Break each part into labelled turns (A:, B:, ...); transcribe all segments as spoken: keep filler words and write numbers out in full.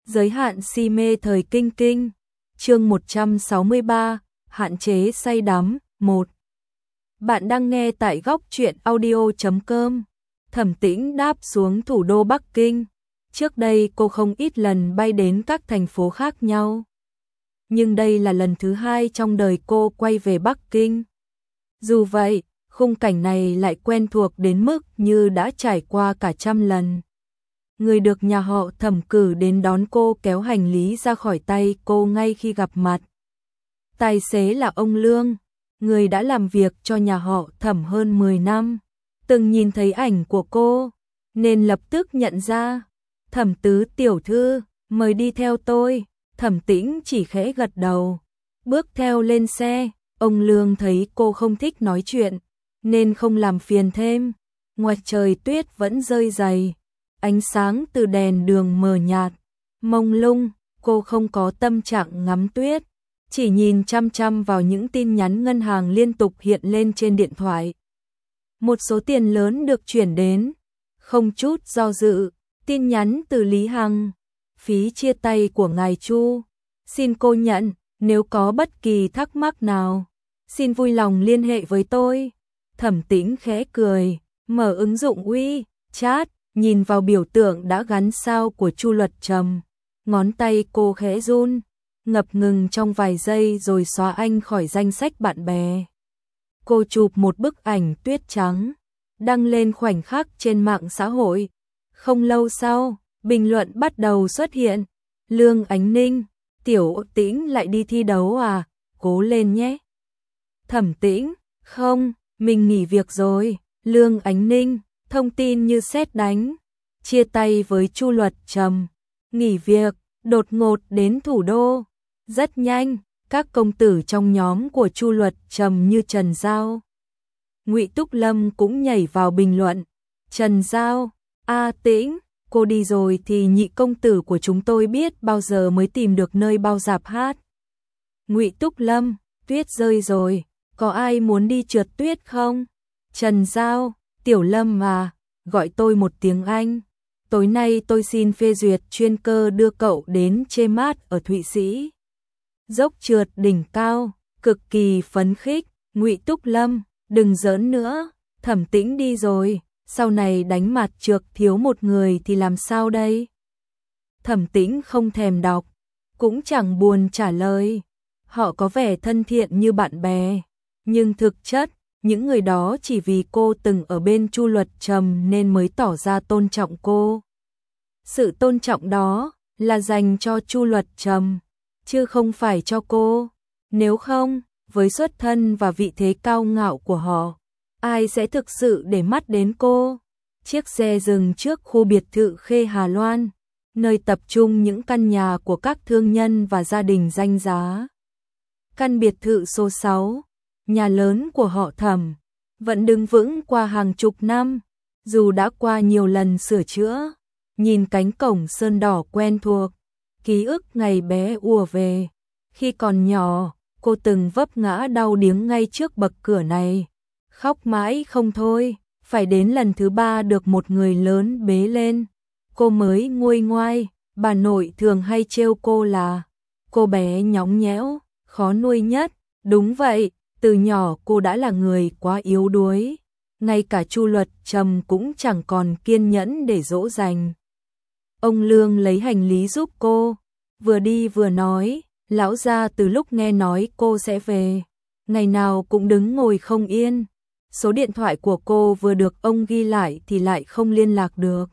A: Giới hạn si mê thời kinh kinh. Chương một trăm sáu mươi ba, hạn chế say đắm. một. Bạn đang nghe tại góc truyện audio chấm com. Thẩm Tĩnh đáp xuống thủ đô Bắc Kinh. Trước đây cô không ít lần bay đến các thành phố khác nhau. Nhưng đây là lần thứ hai trong đời cô quay về Bắc Kinh. Dù vậy, khung cảnh này lại quen thuộc đến mức như đã trải qua cả trăm lần. Người được nhà họ Thẩm cử đến đón cô kéo hành lý ra khỏi tay cô ngay khi gặp mặt. Tài xế là ông Lương, người đã làm việc cho nhà họ Thẩm hơn mười năm. Từng nhìn thấy ảnh của cô, nên lập tức nhận ra. Thẩm tứ tiểu thư, mời đi theo tôi. Thẩm Tĩnh chỉ khẽ gật đầu, bước theo lên xe. Ông Lương thấy cô không thích nói chuyện, nên không làm phiền thêm. Ngoài trời tuyết vẫn rơi dày, ánh sáng từ đèn đường mờ nhạt, mông lung, cô không có tâm trạng ngắm tuyết, chỉ nhìn chăm chăm vào những tin nhắn ngân hàng liên tục hiện lên trên điện thoại. Một số tiền lớn được chuyển đến, không chút do dự, tin nhắn từ Lý Hằng, phí chia tay của ngài Chu, xin cô nhận, nếu có bất kỳ thắc mắc nào, xin vui lòng liên hệ với tôi. Thẩm Tĩnh khẽ cười, mở ứng dụng WeChat, nhìn vào biểu tượng đã gắn sao của Chu Luật Trầm, ngón tay cô khẽ run, ngập ngừng trong vài giây rồi xóa anh khỏi danh sách bạn bè. Cô chụp một bức ảnh tuyết trắng, đăng lên khoảnh khắc trên mạng xã hội. Không lâu sau, bình luận bắt đầu xuất hiện. Lương Ánh Ninh, Tiểu Tĩnh lại đi thi đấu à, cố lên nhé. Thẩm Tĩnh, không, mình nghỉ việc rồi. Lương Ánh Ninh, thông tin như sét đánh, chia tay với Chu Luật Trầm, nghỉ việc, đột ngột đến thủ đô. Rất nhanh, các công tử trong nhóm của Chu Luật Trầm như Trần Giao, Ngụy Túc Lâm cũng nhảy vào bình luận. Trần Giao, A Tĩnh, cô đi rồi thì nhị công tử của chúng tôi biết bao giờ mới tìm được nơi bao dạp hát. Ngụy Túc Lâm, tuyết rơi rồi, có ai muốn đi trượt tuyết không? Trần Giao, Tiểu Lâm à, gọi tôi một tiếng Anh. Tối nay tôi xin phê duyệt chuyên cơ đưa cậu đến chê mát ở Thụy Sĩ. Dốc trượt đỉnh cao, cực kỳ phấn khích. Ngụy Túc Lâm, đừng giỡn nữa, Thẩm Tĩnh đi rồi, sau này đánh mặt trượt thiếu một người thì làm sao đây? Thẩm Tĩnh không thèm đọc, cũng chẳng buồn trả lời. Họ có vẻ thân thiện như bạn bè, nhưng thực chất, những người đó chỉ vì cô từng ở bên Chu Luật Trầm nên mới tỏ ra tôn trọng cô. Sự tôn trọng đó là dành cho Chu Luật Trầm, chứ không phải cho cô. Nếu không, với xuất thân và vị thế cao ngạo của họ, ai sẽ thực sự để mắt đến cô? Chiếc xe dừng trước khu biệt thự Khê Hà Loan, nơi tập trung những căn nhà của các thương nhân và gia đình danh giá. Căn biệt thự số sáu, nhà lớn của họ Thẩm, vẫn đứng vững qua hàng chục năm, dù đã qua nhiều lần sửa chữa. Nhìn cánh cổng sơn đỏ quen thuộc, ký ức ngày bé ùa về. Khi còn nhỏ, cô từng vấp ngã đau điếng ngay trước bậc cửa này, khóc mãi không thôi, phải đến lần thứ ba được một người lớn bế lên, cô mới nguôi ngoai. Bà nội thường hay trêu cô là cô bé nhõng nhẽo, khó nuôi nhất. Đúng vậy, từ nhỏ cô đã là người quá yếu đuối, ngay cả Chu Luật Trầm cũng chẳng còn kiên nhẫn để dỗ dành. Ông Lương lấy hành lý giúp cô, vừa đi vừa nói, lão gia từ lúc nghe nói cô sẽ về, ngày nào cũng đứng ngồi không yên. Số điện thoại của cô vừa được ông ghi lại thì lại không liên lạc được.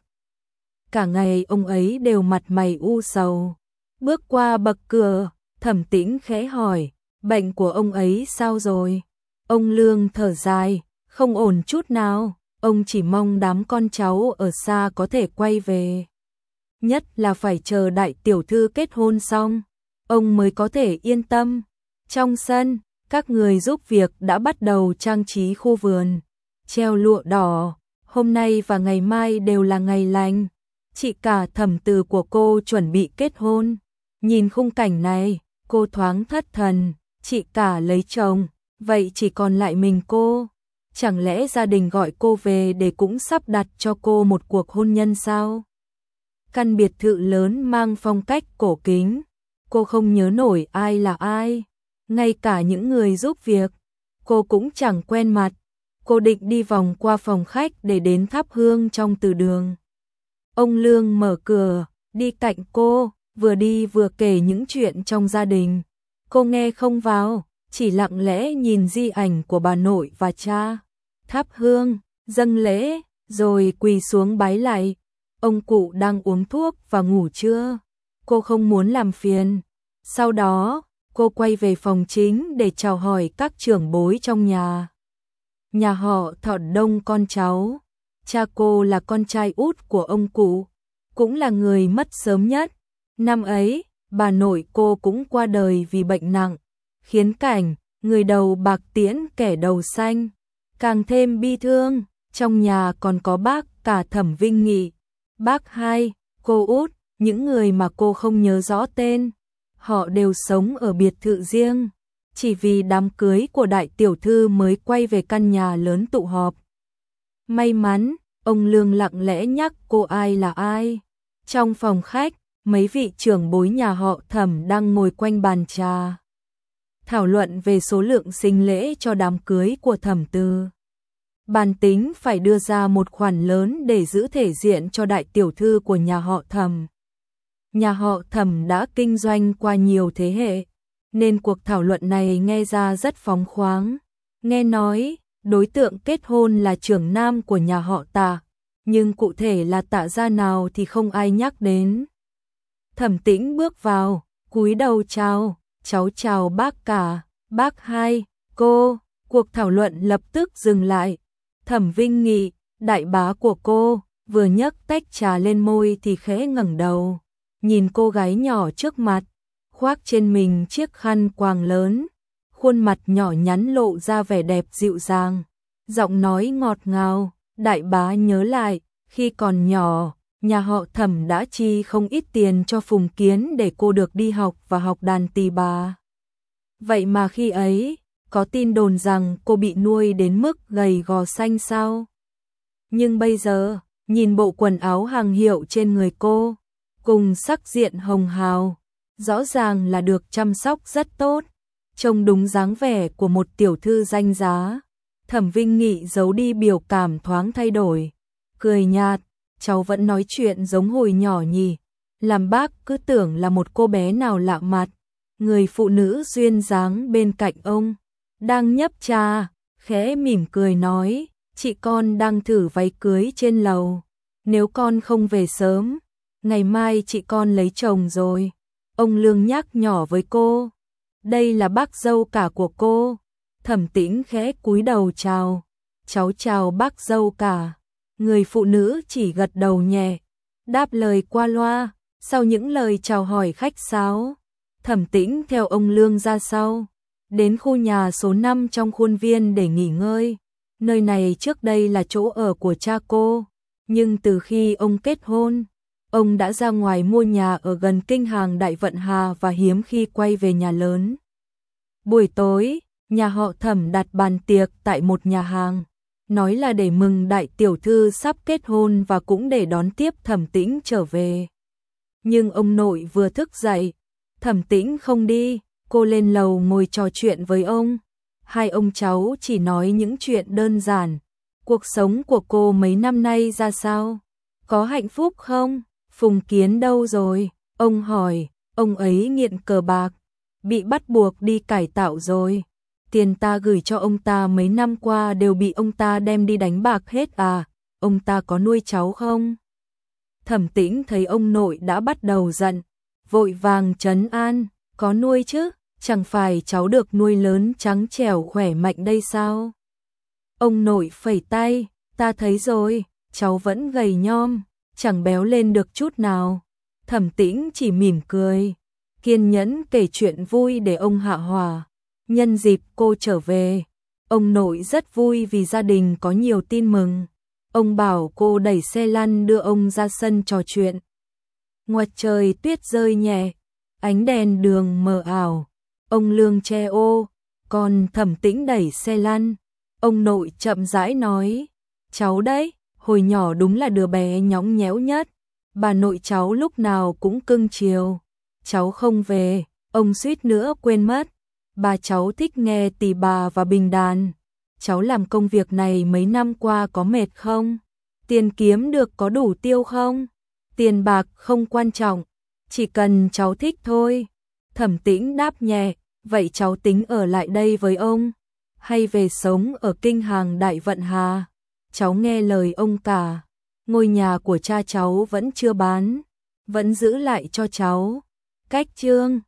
A: Cả ngày ông ấy đều mặt mày u sầu. Bước qua bậc cửa, Thẩm Tĩnh khẽ hỏi, bệnh của ông ấy sao rồi? Ông Lương thở dài, không ổn chút nào, ông chỉ mong đám con cháu ở xa có thể quay về. Nhất là phải chờ đại tiểu thư kết hôn xong, ông mới có thể yên tâm. Trong sân, các người giúp việc đã bắt đầu trang trí khu vườn, treo lụa đỏ. Hôm nay và ngày mai đều là ngày lành, chị cả Thẩm từ của cô chuẩn bị kết hôn. Nhìn khung cảnh này, cô thoáng thất thần. Chị cả lấy chồng, vậy chỉ còn lại mình cô. Chẳng lẽ gia đình gọi cô về để cũng sắp đặt cho cô một cuộc hôn nhân sao? Căn biệt thự lớn mang phong cách cổ kính, cô không nhớ nổi ai là ai, ngay cả những người giúp việc, cô cũng chẳng quen mặt. Cô định đi vòng qua phòng khách để đến thắp hương trong từ đường. Ông Lương mở cửa, đi cạnh cô, vừa đi vừa kể những chuyện trong gia đình. Cô nghe không vào, chỉ lặng lẽ nhìn di ảnh của bà nội và cha. Thắp hương, dâng lễ, rồi quỳ xuống bái lạy. Ông cụ đang uống thuốc và ngủ trưa. Cô không muốn làm phiền. Sau đó, cô quay về phòng chính để chào hỏi các trưởng bối trong nhà. Nhà họ Thọ đông con cháu. Cha cô là con trai út của ông cụ, cũng là người mất sớm nhất. Năm ấy, bà nội cô cũng qua đời vì bệnh nặng, khiến cảnh người đầu bạc tiễn kẻ đầu xanh càng thêm bi thương. Trong nhà còn có bác cả Thẩm Vinh Nghị, bác hai, cô út, những người mà cô không nhớ rõ tên. Họ đều sống ở biệt thự riêng, chỉ vì đám cưới của đại tiểu thư mới quay về căn nhà lớn tụ họp. May mắn, ông Lương lặng lẽ nhắc cô ai là ai. Trong phòng khách, mấy vị trưởng bối nhà họ Thẩm đang ngồi quanh bàn trà, thảo luận về số lượng sinh lễ cho đám cưới của Thẩm Từ. Bàn tính phải đưa ra một khoản lớn để giữ thể diện cho đại tiểu thư của nhà họ Thẩm. Nhà họ Thẩm đã kinh doanh qua nhiều thế hệ, nên cuộc thảo luận này nghe ra rất phóng khoáng. Nghe nói, đối tượng kết hôn là trưởng nam của nhà họ Tạ, nhưng cụ thể là Tạ gia nào thì không ai nhắc đến. Thẩm Tĩnh bước vào, cúi đầu chào, cháu chào bác cả, bác hai, cô. Cuộc thảo luận lập tức dừng lại. Thẩm Vinh Nghị, đại bá của cô, vừa nhấc tách trà lên môi thì khẽ ngẩng đầu, nhìn cô gái nhỏ trước mặt, khoác trên mình chiếc khăn quàng lớn, khuôn mặt nhỏ nhắn lộ ra vẻ đẹp dịu dàng, giọng nói ngọt ngào. Đại bá nhớ lại, khi còn nhỏ, nhà họ Thẩm đã chi không ít tiền cho Phùng Kiến để cô được đi học và học đàn tỳ bà. Vậy mà khi ấy, có tin đồn rằng cô bị nuôi đến mức gầy gò xanh xao. Nhưng bây giờ, nhìn bộ quần áo hàng hiệu trên người cô, cùng sắc diện hồng hào, rõ ràng là được chăm sóc rất tốt, trông đúng dáng vẻ của một tiểu thư danh giá. Thẩm Vinh Nghị giấu đi biểu cảm thoáng thay đổi, cười nhạt, cháu vẫn nói chuyện giống hồi nhỏ nhỉ, làm bác cứ tưởng là một cô bé nào lạ mặt. Người phụ nữ duyên dáng bên cạnh ông, đang nhấp trà, khẽ mỉm cười nói, chị con đang thử váy cưới trên lầu, nếu con không về sớm, ngày mai chị con lấy chồng rồi. Ông Lương nhắc nhỏ với cô, đây là bác dâu cả của cô. Thẩm Tĩnh khẽ cúi đầu chào, cháu chào bác dâu cả. Người phụ nữ chỉ gật đầu nhẹ, đáp lời qua loa. Sau những lời chào hỏi khách sáo, Thẩm Tĩnh theo ông Lương ra sau, đến khu nhà số năm trong khuôn viên để nghỉ ngơi. Nơi này trước đây là chỗ ở của cha cô, nhưng từ khi ông kết hôn, ông đã ra ngoài mua nhà ở gần kinh hàng Đại Vận Hà và hiếm khi quay về nhà lớn. Buổi tối, nhà họ Thẩm đặt bàn tiệc tại một nhà hàng, nói là để mừng đại tiểu thư sắp kết hôn và cũng để đón tiếp Thẩm Tĩnh trở về. Nhưng ông nội vừa thức dậy, Thẩm Tĩnh không đi, cô lên lầu ngồi trò chuyện với ông. Hai ông cháu chỉ nói những chuyện đơn giản. Cuộc sống của cô mấy năm nay ra sao? Có hạnh phúc không? Phùng Kiến đâu rồi? Ông hỏi, ông ấy nghiện cờ bạc, bị bắt buộc đi cải tạo rồi. Tiền ta gửi cho ông ta mấy năm qua đều bị ông ta đem đi đánh bạc hết à? Ông ta có nuôi cháu không? Thẩm Tĩnh thấy ông nội đã bắt đầu giận, vội vàng trấn an, có nuôi chứ, chẳng phải cháu được nuôi lớn trắng trẻo khỏe mạnh đây sao? Ông nội phẩy tay, ta thấy rồi, cháu vẫn gầy nhom, chẳng béo lên được chút nào. Thẩm Tĩnh chỉ mỉm cười, kiên nhẫn kể chuyện vui để ông hạ hỏa. Nhân dịp cô trở về, ông nội rất vui vì gia đình có nhiều tin mừng. Ông bảo cô đẩy xe lăn đưa ông ra sân trò chuyện. Ngoài trời tuyết rơi nhẹ, ánh đèn đường mờ ảo. Ông Lương che ô, còn Thẩm Tĩnh đẩy xe lăn. Ông nội chậm rãi nói, cháu đấy, hồi nhỏ đúng là đứa bé nhõng nhẽo nhất. bà nội cháu lúc nào cũng cưng chiều. Cháu không về, ông suýt nữa quên mất. Bà cháu thích nghe tỳ bà và bình đàn. Cháu làm công việc này mấy năm qua có mệt không? Tiền kiếm được có đủ tiêu không? Tiền bạc không quan trọng, chỉ cần cháu thích thôi. Thẩm Tĩnh đáp nhẹ, vậy cháu tính ở lại đây với ông, hay về sống ở kinh hàng Đại Vận Hà? Cháu nghe lời ông cả, ngôi nhà của cha cháu vẫn chưa bán, vẫn giữ lại cho cháu. Cách chương